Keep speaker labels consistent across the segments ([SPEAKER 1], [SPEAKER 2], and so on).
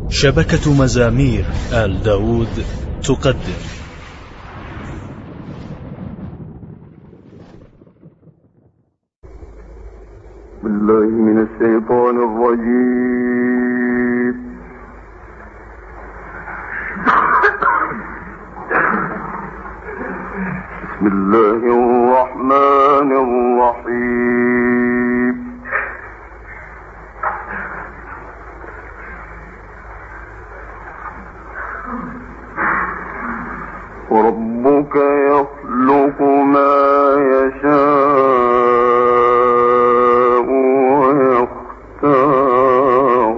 [SPEAKER 1] شبكة مزامير آل داود تقدم.
[SPEAKER 2] بالله من الشيطان الرجيم. بسم الله الرحمن الرحيم. وربك يخلق ما يشاء ويختار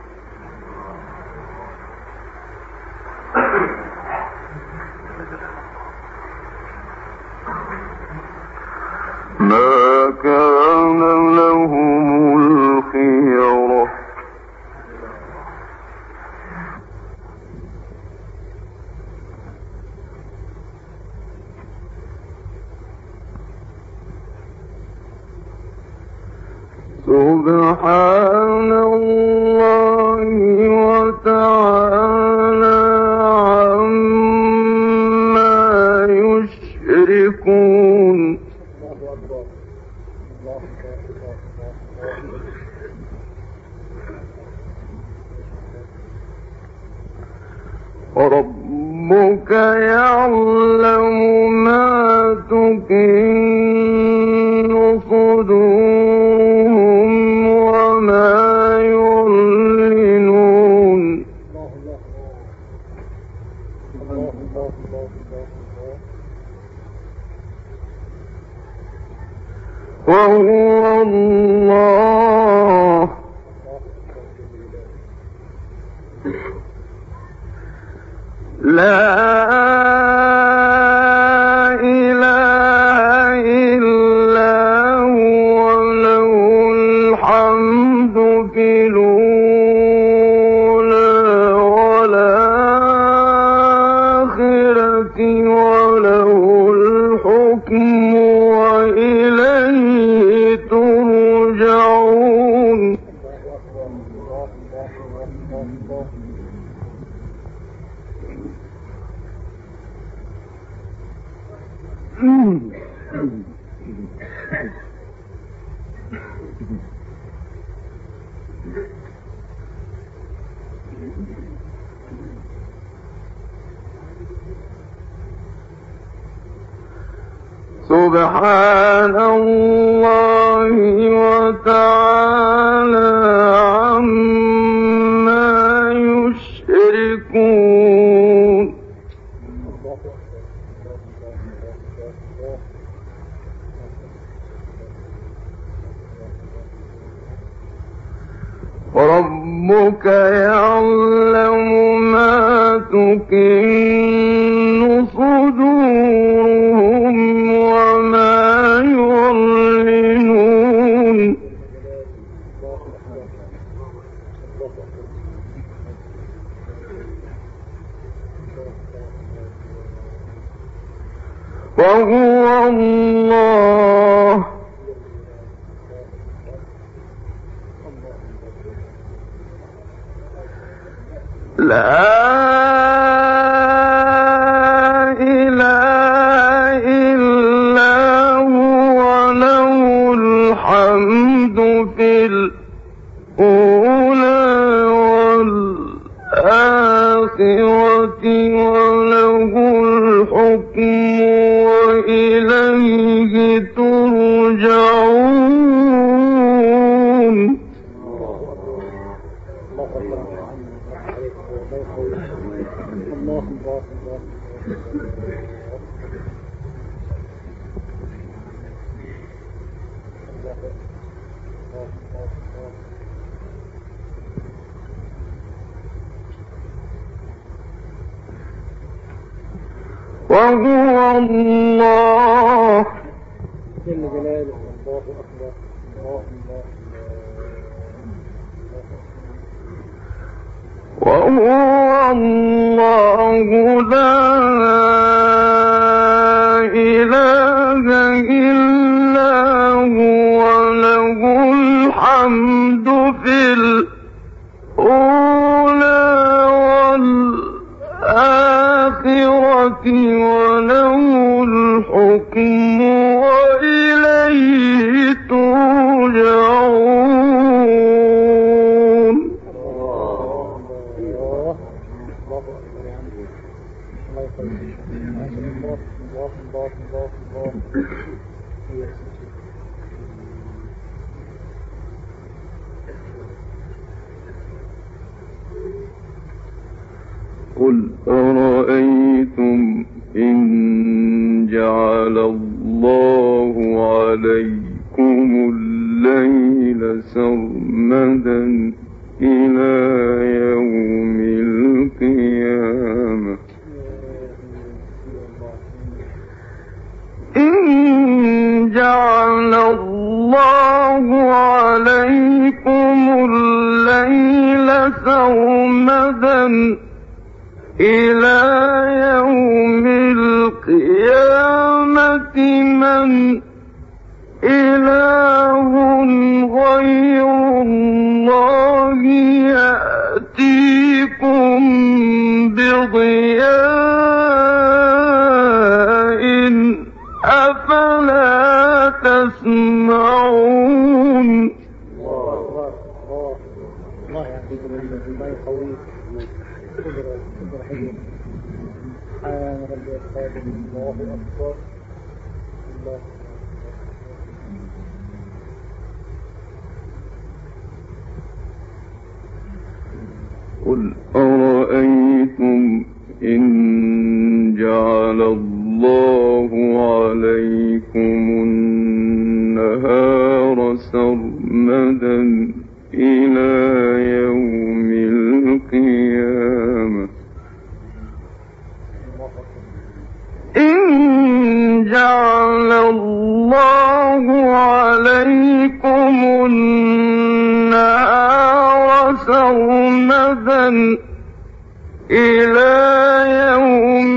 [SPEAKER 2] ما كان لهم الخيرة سبحان الله وتعالى عما يشركون. ربك يعلم ما تكن صدورهم وما يعلنون. وهو الله لا إله إلا هو له الحمد في الأولى والآخرة وله الحكم وإليه ترجعون. سبحان الله وتعالى عما يشركون. ربك يعلم ما تكن صدورهم وما يعلنون. وهو الله لا إله إلا هو له الحمد في الأولى والآخرة وله الحكم وإليه ترجعون. وهو الله جل جلاله. الله أكبر. وهو الله لا إله إلا هو له الحمد في الأولى وله الحكم وإليه ترجعون. قل أرأيتم إن جعل الله عليكم الليل سرمدا إلى يوم القيامة إن جعل الله عليكم الليل سرمدا إلى يوم القيامة من إله غير الله يأتيكم بضياء أفلا تسمعون. الله يعطيكم الله يقويكم. سبحان ربي القادر. الله أكبر. الله. قل أرأيتم إن جعل الله عليكم النهار سرمدا إلى يوم القيامة إن جعل الله عليكم النهار سرمدا إلى يوم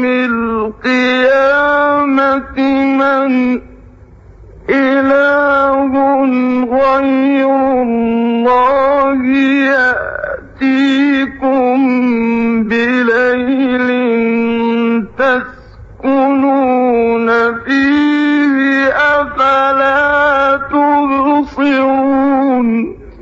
[SPEAKER 2] القيامة من إله غير الله يأتيكم بليل تسكنون فيه أفلا تبصرون.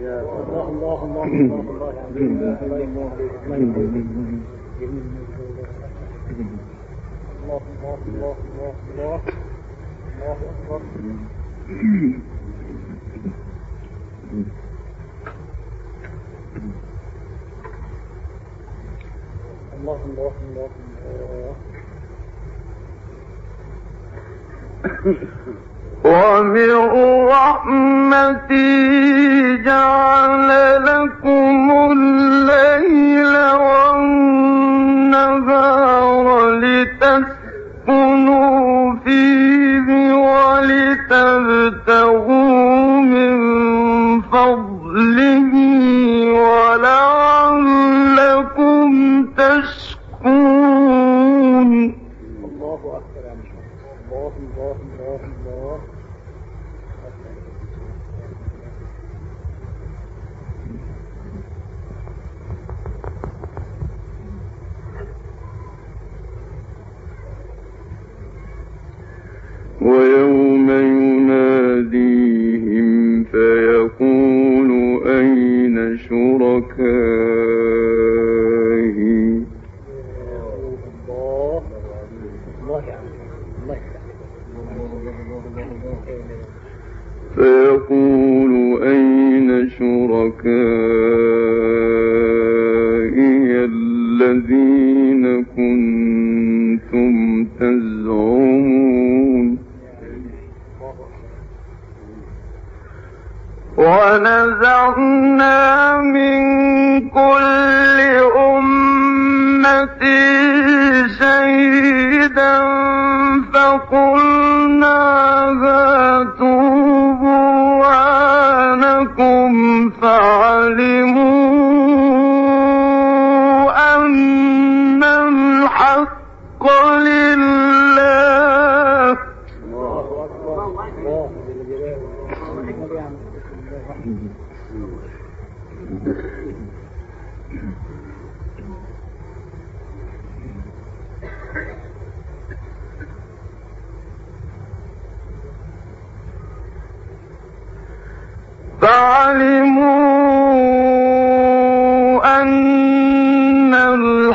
[SPEAKER 2] ومن رحمته جعل لكم الليل والنهار لتسكنوا فيه ولتبتغوا من فضله ولعلكم تشكرون. الله أكبر. الله الله الله الله. ويوم يناديهم فيقول أين شركائي فيقول أين شركائي الذين كنتم تزعمون ونزعنا من كل أمة شهيدا فقلنا هاتوا برهانكم فعلموا أن الحق لله.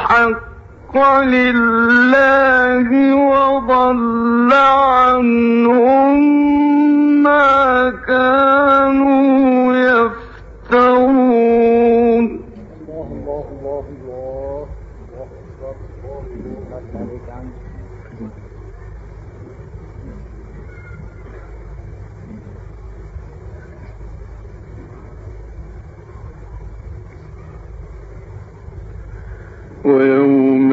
[SPEAKER 2] الحق لله وضل عنهم ما كانوا يفترون. ويوم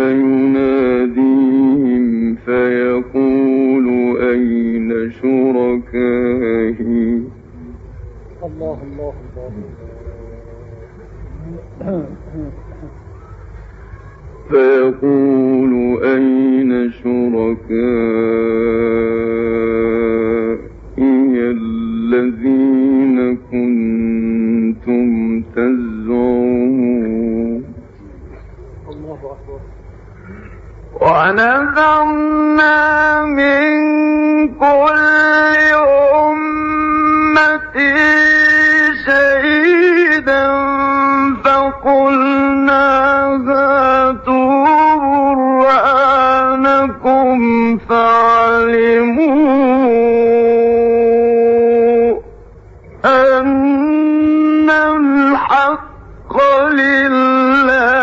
[SPEAKER 2] يناديهم فيقول أين شركائي فيقول أين شركائي الذين كنتم تزعمون. ونذرنا من كل أمة شهيدا فقلنا هاتوا برهانكم فعلموا أن الحق لله.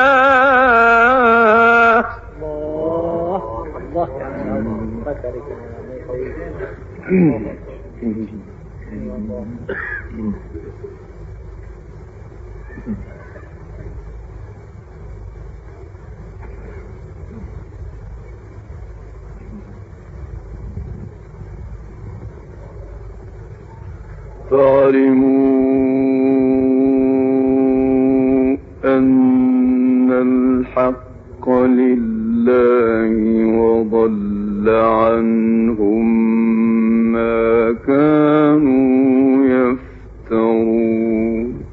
[SPEAKER 2] فعلموا أن الحق لله وضل عنهم ما كانوا يفترون.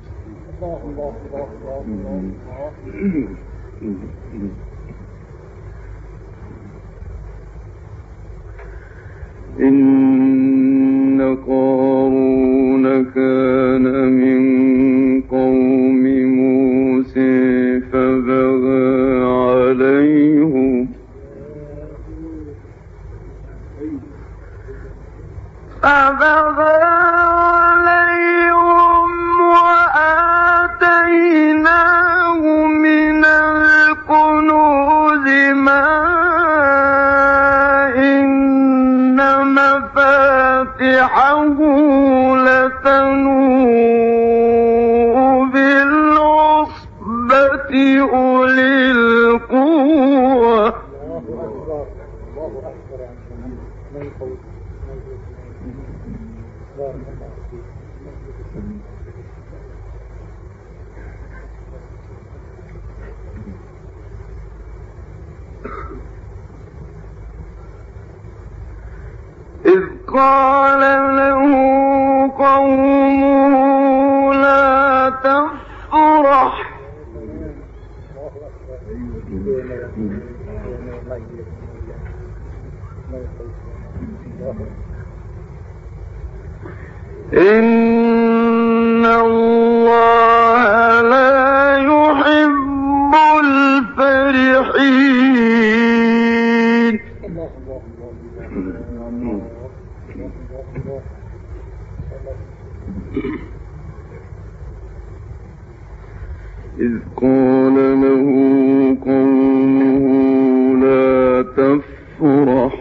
[SPEAKER 2] إن قارون كان من قوم موسى فبغى عليهم وآتيناه من الكنوز ما إن مفاتحه لتنوء بالعصبة أولي القوة. إذ قال له قومه لا تفرح إن الله لا يحب الفرحين. إذ قال له قومه لا تفرح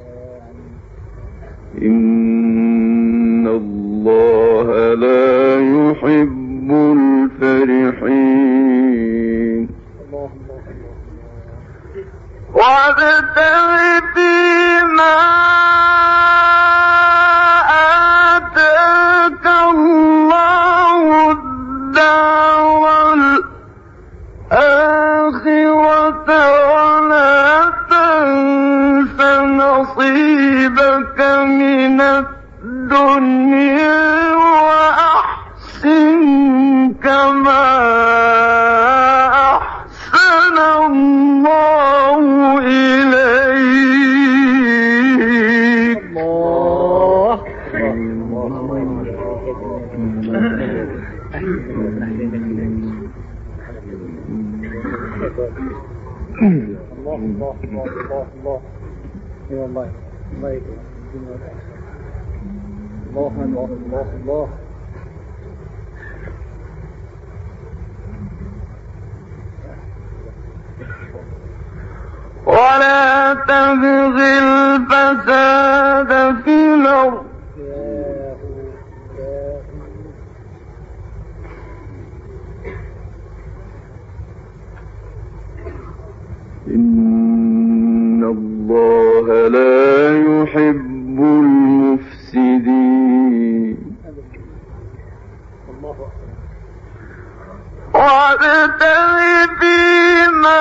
[SPEAKER 2] إن الله لا يحب الفرحين. وابتغ فيما آتاك الله الدار الآخرة ولا تنس نصيبك من الدنيا وأحسن كما أحسن الله إليك.
[SPEAKER 3] الله الله
[SPEAKER 2] ولا تبغ الفساد في الأرض إن الله لا يحب المفسدين وابتغ فيما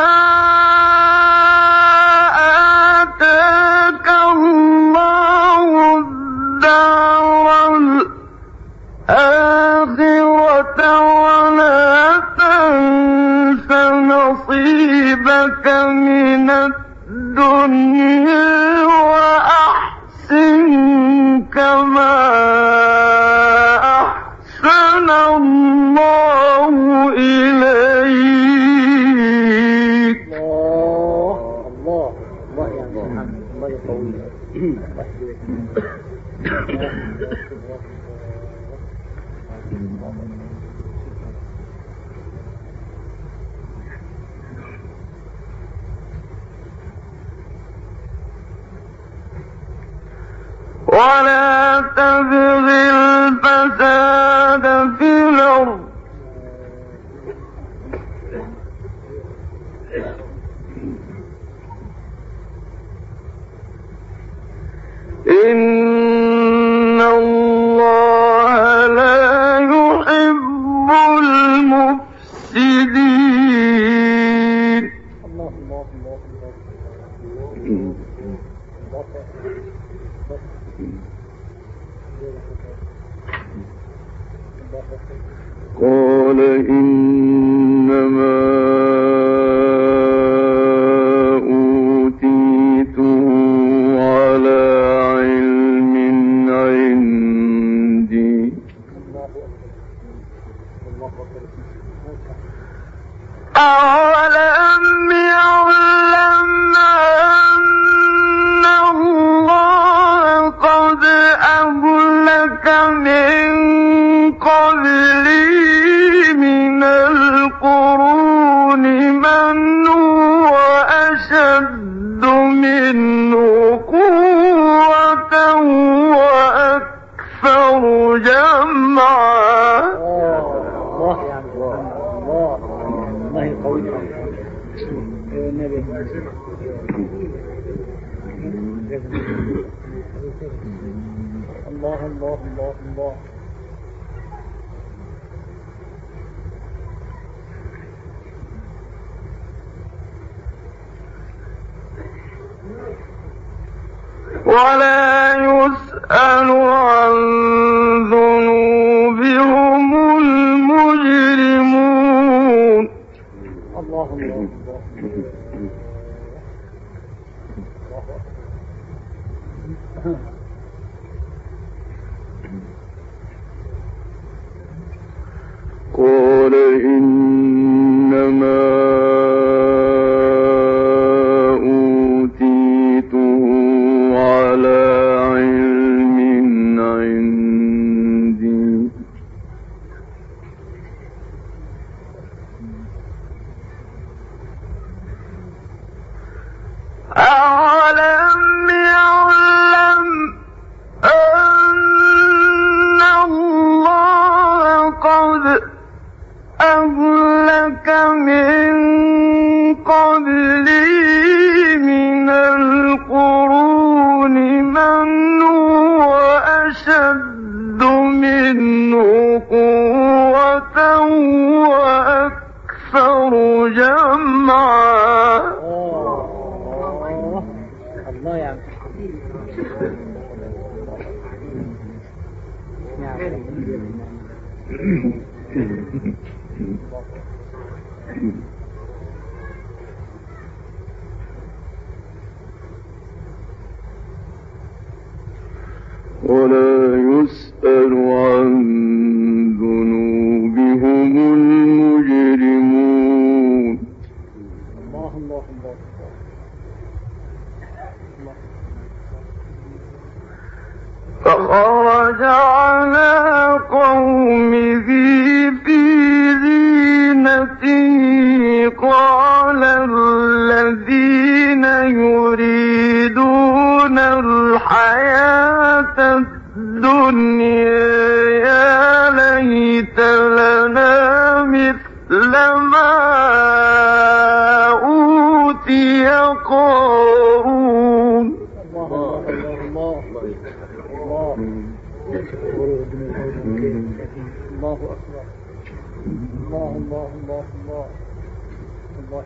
[SPEAKER 2] آتاك الله الدار الآخرة ولا تنس نصيبك من الدنيا وأحسن كما أحسن الله إليك.
[SPEAKER 3] الله يا محمد الله يقوي
[SPEAKER 2] ولا تبغ الفساد في الأرض إن الله لا يحب المفسدين. قال إنما أوتيته على علم عندي أولم يعلم أن الله قد أهلك من قبله من القرون من هو أشد منه قوة وأكثر جمعا.
[SPEAKER 3] الله يقوي النبي الله الله الله الله
[SPEAKER 2] ولا يسأل عن ذنوبهم المجرمون.
[SPEAKER 3] الله الله
[SPEAKER 2] قال إنما أوتيته على علم عندي أولم يعلم أن الله قد أهلك من قبله من القرون من هو أشد منه قوة وأكثر جمعا.
[SPEAKER 3] الله يعني
[SPEAKER 2] ولا يسأل عن ذنوبهم المجرمون.
[SPEAKER 3] الله الله
[SPEAKER 2] فخرج على قومه في زينته قال الذين يريدون الحياة الدنيا يا ليت لنا مثل ما أوتي قارون.
[SPEAKER 3] الله أكبر. الله الله الله الله الله.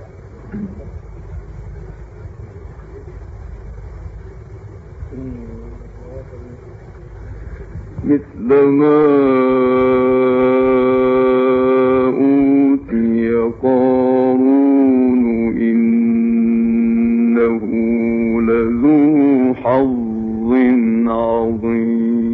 [SPEAKER 2] مثل ما أوتي قارون إنه لذو حظ عظيم.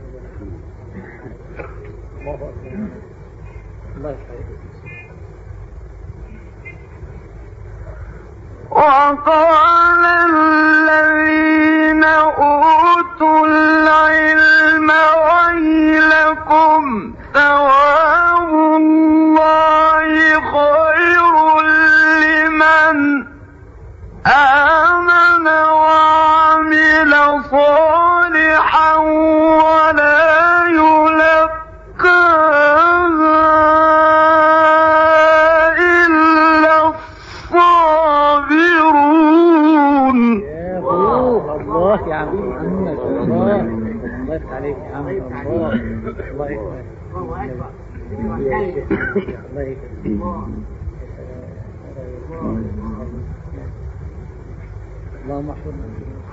[SPEAKER 2] وقال الذين أوتوا العلم ويلكم ثواب الله خير لمن آمن وعمل صالحا ولا يلقاها إلا الصابرون.
[SPEAKER 3] الله يا عم محمد. الله يفتح عليك يا عم. الله يكبر. الله يكبر. اللهم احفظنا.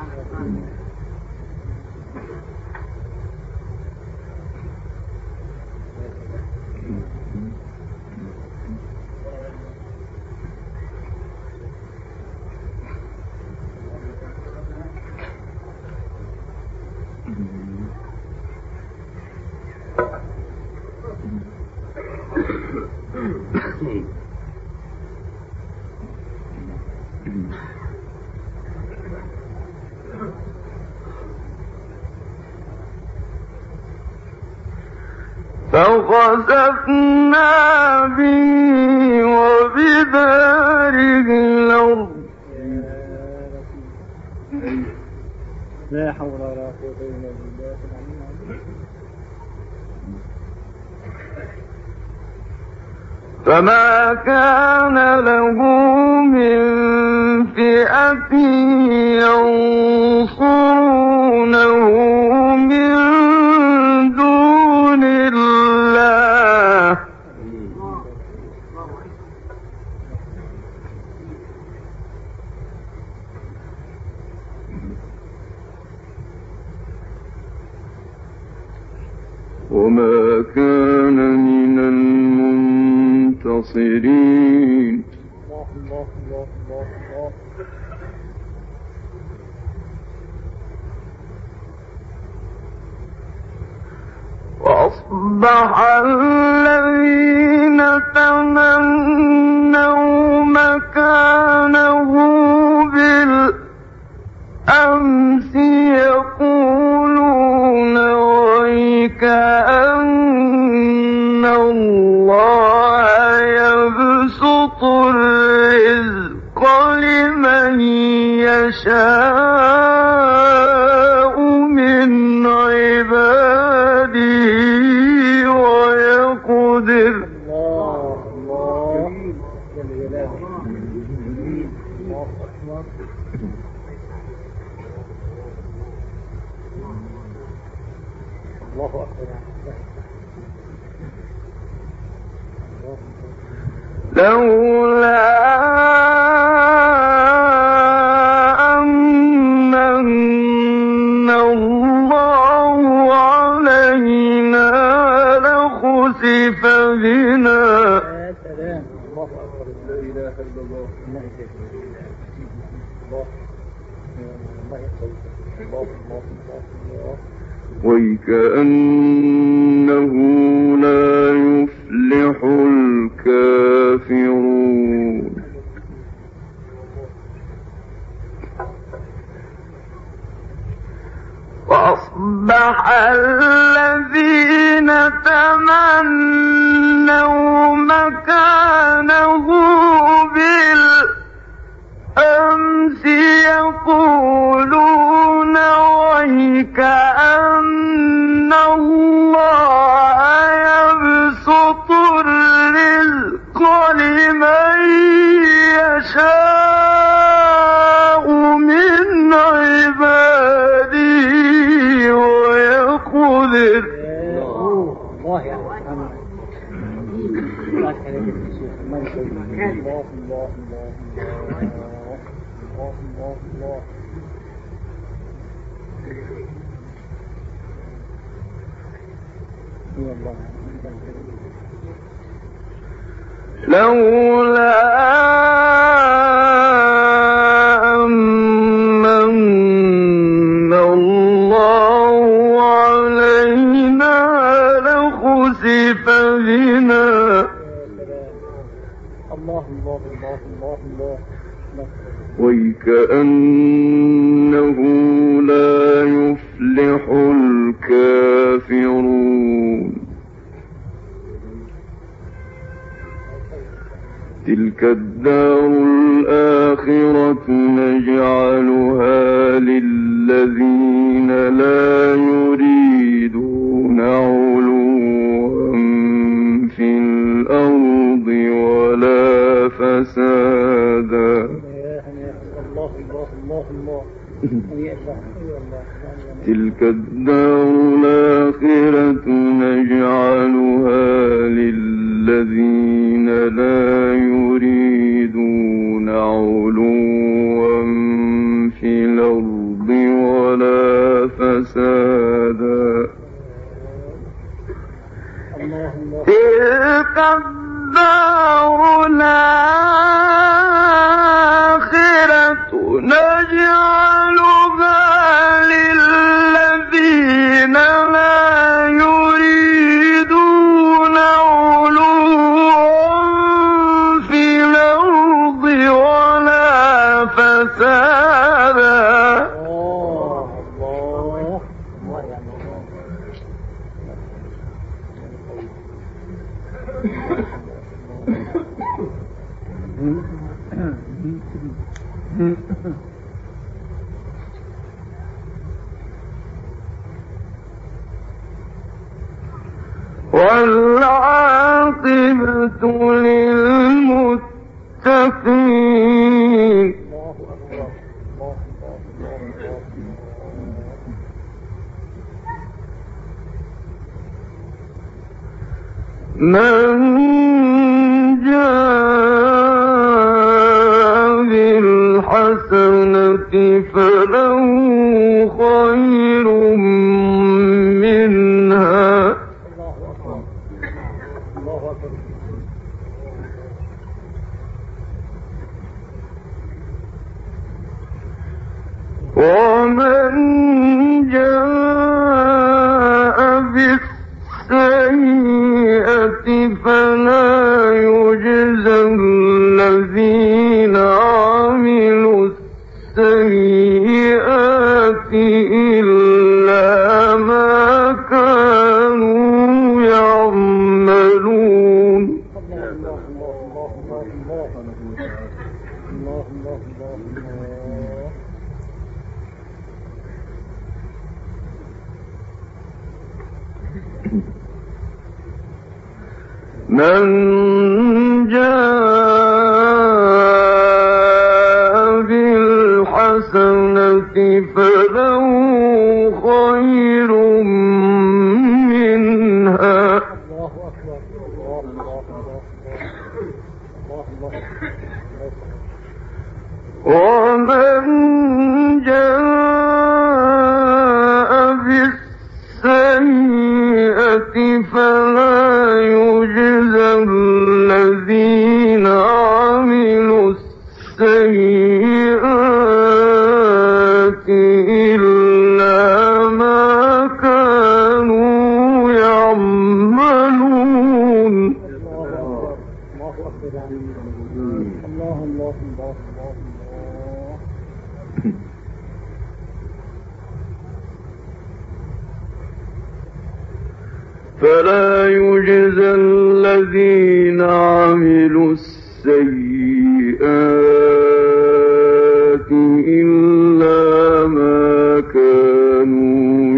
[SPEAKER 2] فخسفنا به وبداره الأرض.
[SPEAKER 3] لا حول ولا قوة إلا بالله.
[SPEAKER 2] فما كان له من فئة ينصرونه من دون الله وما كان من المنتصرين. وأصبح الذين تمنوا مكانه بالأمس يقولون ويكأن الله يبسط الرزق لمن يشاء من عباده ويقدر. لولا أن الله علينا لخسف بنا.
[SPEAKER 3] يا سلام. الله أكبر. لا إله إلا الله. الله
[SPEAKER 2] ويكأنه لا يفلح الكافرون. الذين تمنوا مكانه بالأمس يقولون ويكأن الله يبسط الرزق لمن يشاء من عباده ويقدر.
[SPEAKER 3] الله يا محمد الله عليك يا شيخ الله يسلمك. الله الله الله الله الله
[SPEAKER 2] لولا أمن الله علينا لخسف بنا.
[SPEAKER 3] الله الله الله الله الله
[SPEAKER 2] ويكأنه لا يفلح الكافرون. تلك الدار الآخرة نجعلها للذين لا يريدون علوا في الأرض ولا فسادا. تلك الدار الآخرة نجعلها للذين لا يريدون علوا في الأرض ولا فسادا. تلك الدار الآخرة نجعلها للذين لا يريدون علوا في الأرض ولا فسادا. والعاقبة للمتقين. من جاء بالحسنة فله خير منها ومن جاء بالسيئة فلا يجزى الذين عملوا السيئات إلا ما كانوا يعملون. من جاء بالحسنة فله خير منها ومن جاء بالسيئة فلا يجزى الذين عملوا السيئات إلا ما كانوا يعملون. فلا يجزى الذين عملوا السيئات إلا ما كانوا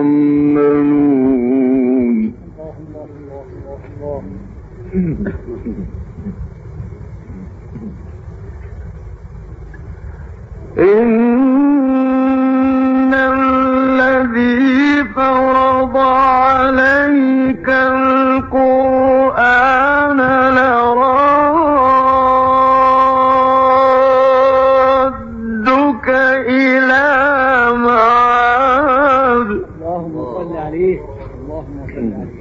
[SPEAKER 2] يعملون. إن الذي فرض عليك القرآن لرادك إلى معاد.
[SPEAKER 3] اللهم صل عليه، اللهم صل عليه.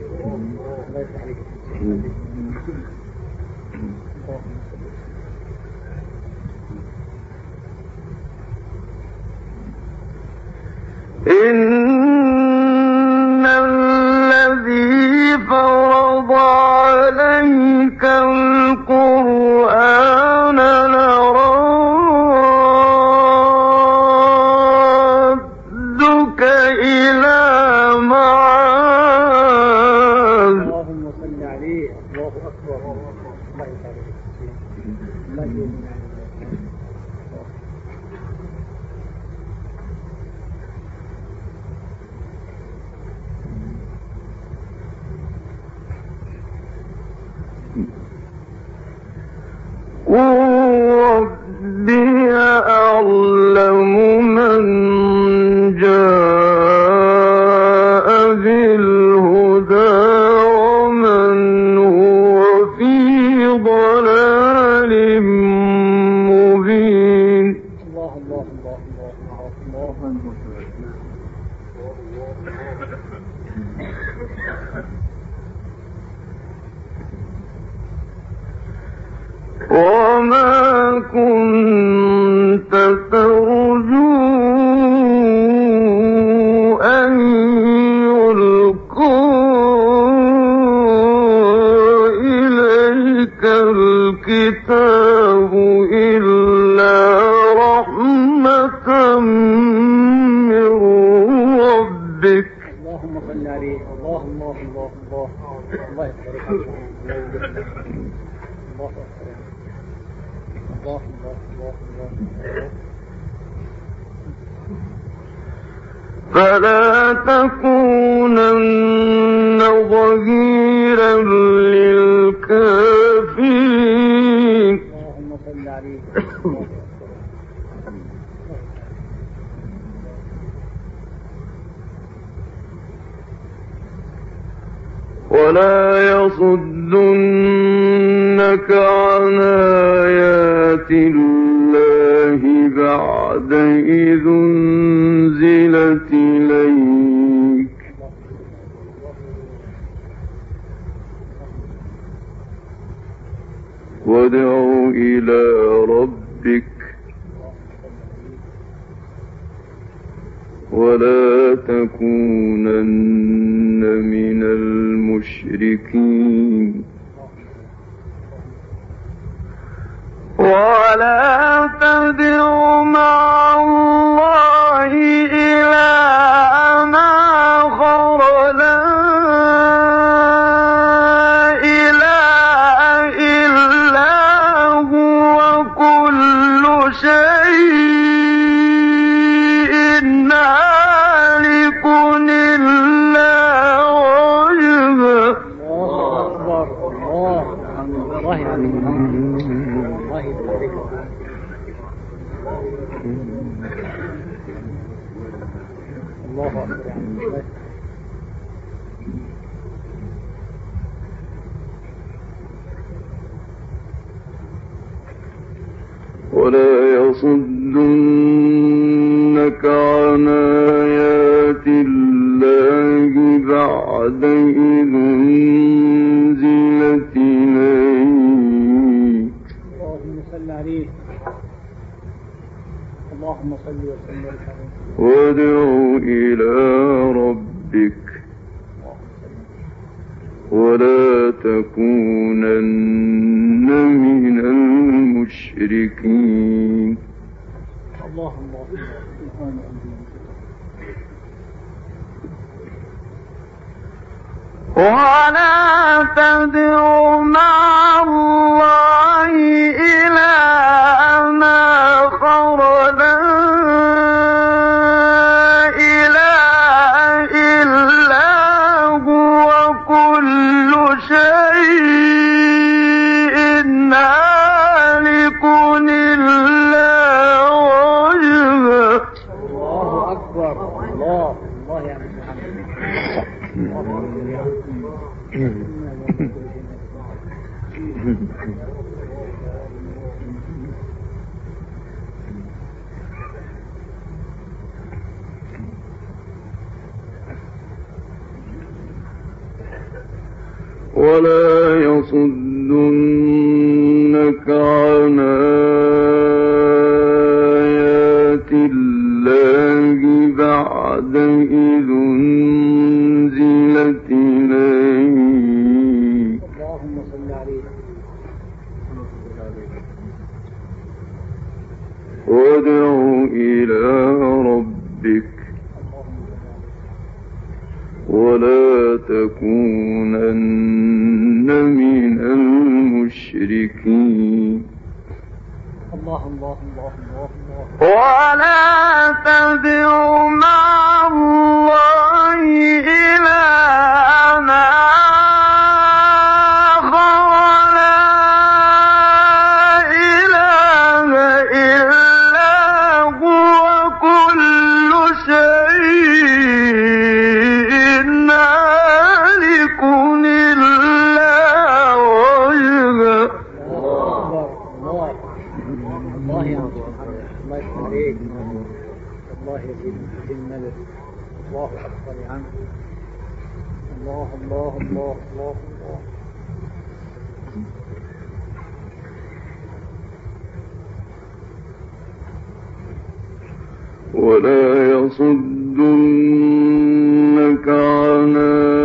[SPEAKER 2] إن الذي فرض عليك القرآن لرادك إلى معاد.
[SPEAKER 3] اللهم صل عليه، الله أكبر. الله يسعدك.
[SPEAKER 2] ربي أعلم من جاء بالهدى ومن هو في ضلال مبين.
[SPEAKER 3] الله الله الله الله الله.
[SPEAKER 2] وما كنت ترجو أن يلقى إليك الكتاب إلا رحمة من ربك.
[SPEAKER 3] اللهم صل عليه، الله الله الله الله. الله يبارك فيك. الله أكبر. الله الله الله الله.
[SPEAKER 2] فلا تكونن ظهيرا للكافرين.
[SPEAKER 3] اللهم صل عليه.
[SPEAKER 2] ولا يصدنك عن آيات الله بعد إذ أنزلت إليك. وادع إلى ربك ولا تكونن من المشركين. ولا تدع مع الله إلها آخر لا إله إلا هو كل شيء هالك إلا وجهه.
[SPEAKER 3] الله أكبر. الله عليك. الله يبارك. الله أكبر.
[SPEAKER 2] ولا يصدنك عن آيات الله بعد إذ أنزلت إليك.
[SPEAKER 3] اللهم صل عليه. اللهم صل وسلم عليه.
[SPEAKER 2] وادع إلى ربك ولا تكونن من المشركين.
[SPEAKER 3] اللهم
[SPEAKER 2] ولا تدع مع الله إلها آخر لا إله إلا هو كل شيء هالك إلا وجهه.
[SPEAKER 3] الله أكبر. الله يا محمد.
[SPEAKER 2] ولا يصدنك عن آيات الله بعد إذ أنزلت إليك.
[SPEAKER 3] اللهم صل عليه.
[SPEAKER 2] وادع إلى ربك ولا تكونن من المشركين.
[SPEAKER 3] الله.
[SPEAKER 2] ولا تدع مع الله إلها آخر لا إله إلا هو كل شيء هالك إلا وجهه.
[SPEAKER 3] الله يا محمد. الله يخليك. الله يزيد المدد. الله أكبر يا عم. الله.
[SPEAKER 2] ولا يصدنك عن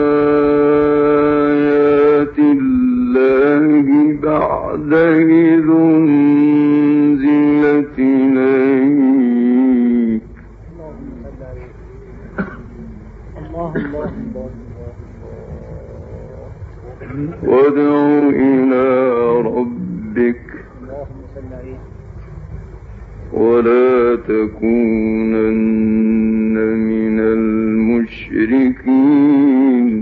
[SPEAKER 2] آيات الله بعد إذ أنزلت إليك. وادع إلى ربك ولا تكونن من المشركين.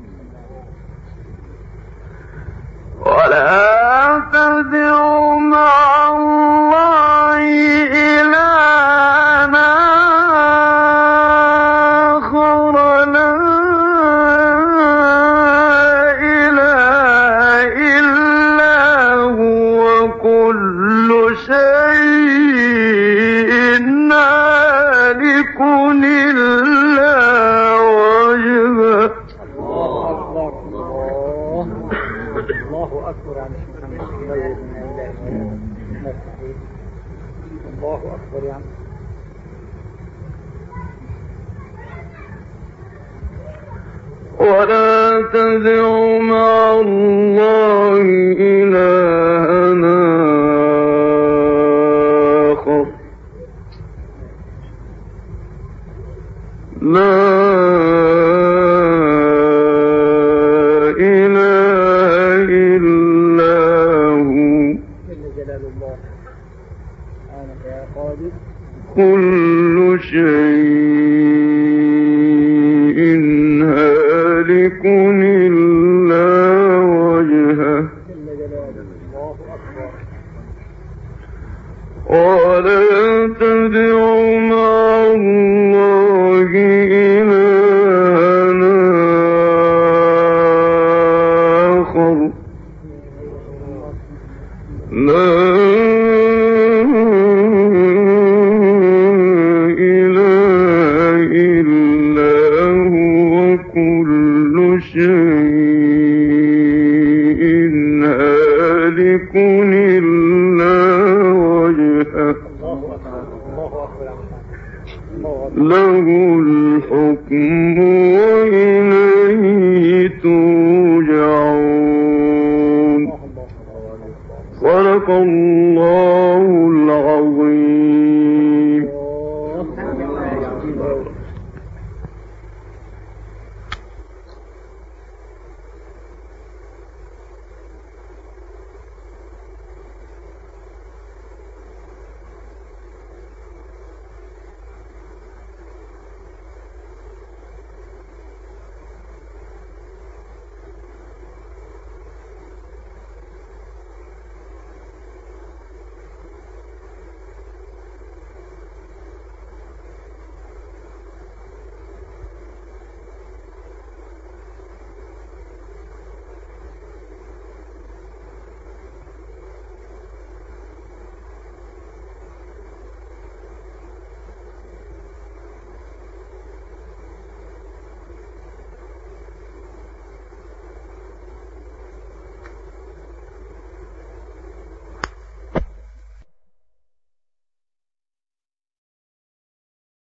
[SPEAKER 2] ولا تدع مع الله إلها آخر لا إله إلا هو كل شيء هالك إلا وجهه.
[SPEAKER 3] الله أكبر يا محمد. الله أكبر يا عم.
[SPEAKER 2] ولا تدع مع الله إلها آخر لا إله إلا هو كل شيء هالك إلا وجهه. ولا تدع مع الله إلها آخر لا له الحكم وإليه ترجعون. صدق الله العظيم.